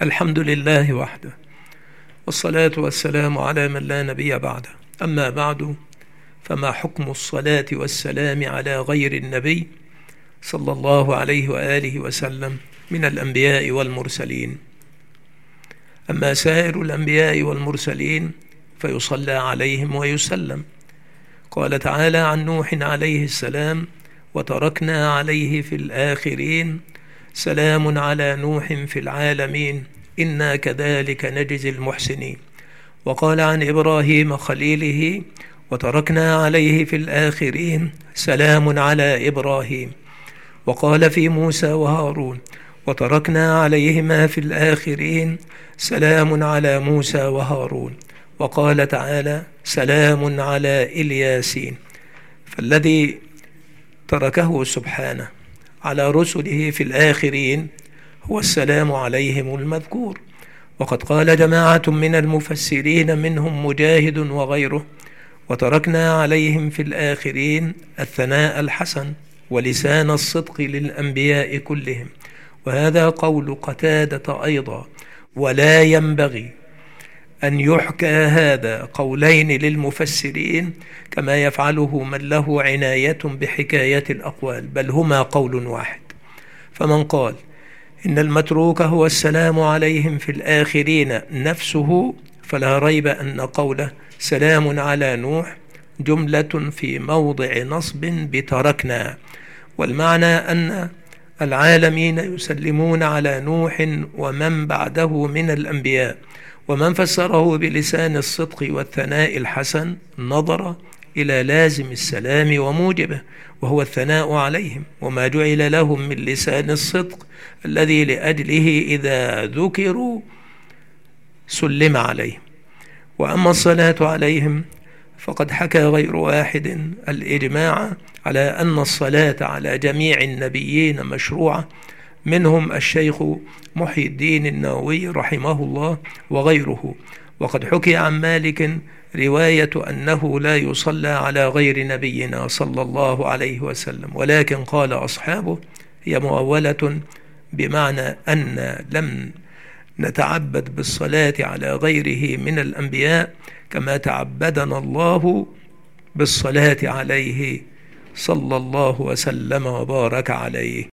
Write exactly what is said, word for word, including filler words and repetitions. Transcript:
الحمد لله وحده، والصلاة والسلام على من لا نبي بعده. أما بعد، فما حكم الصلاة والسلام على غير النبي صلى الله عليه وآله وسلم من الأنبياء والمرسلين؟ أما سائر الأنبياء والمرسلين فيصلى عليهم ويسلم. قال تعالى عن نوح عليه السلام: وتركنا عليه في الآخرين سلام على نوح في العالمين إنا كذلك نجزي المحسنين. وقال عن إبراهيم خليله: وتركنا عليه في الآخرين سلام على إبراهيم. وقال في موسى وهارون: وتركنا عليهما في الآخرين سلام على موسى وهارون. وقال تعالى: سلام على الياسين. فالذي تركه سبحانه على رسله في الآخرين هو السلام عليهم المذكور. وقد قال جماعة من المفسرين منهم مجاهد وغيره: وتركنا عليهم في الآخرين الثناء الحسن ولسان الصدق للأنبياء كلهم. وهذا قول قتادة أيضا. ولا ينبغي أن يحكى هذا قولين للمفسرين كما يفعله من له عناية بحكاية الأقوال، بل هما قول واحد. فمن قال إن المتروك هو السلام عليهم في الآخرين نفسه، فلا ريب أن قوله سلام على نوح جملة في موضع نصب بتركنا، والمعنى أن العالمين يسلمون على نوح ومن بعده من الأنبياء. ومن فسره بلسان الصدق والثناء الحسن نظر إلى لازم السلام وموجبه، وهو الثناء عليهم، وما جعل لهم من لسان الصدق الذي لأجله إذا ذكروا سلم عليهم. وأما الصلاة عليهم فقد حكى غير واحد الإجماع على أن الصلاة على جميع النبيين مشروعة، منهم الشيخ محي الدين النووي رحمه الله وغيره. وقد حكي عن مالك رواية أنه لا يصلى على غير نبينا صلى الله عليه وسلم، ولكن قال أصحابه هي مؤولة، بمعنى أن لم نتعبد بالصلاة على غيره من الأنبياء كما تعبدنا الله بالصلاة عليه صلى الله وسلم وبارك عليه.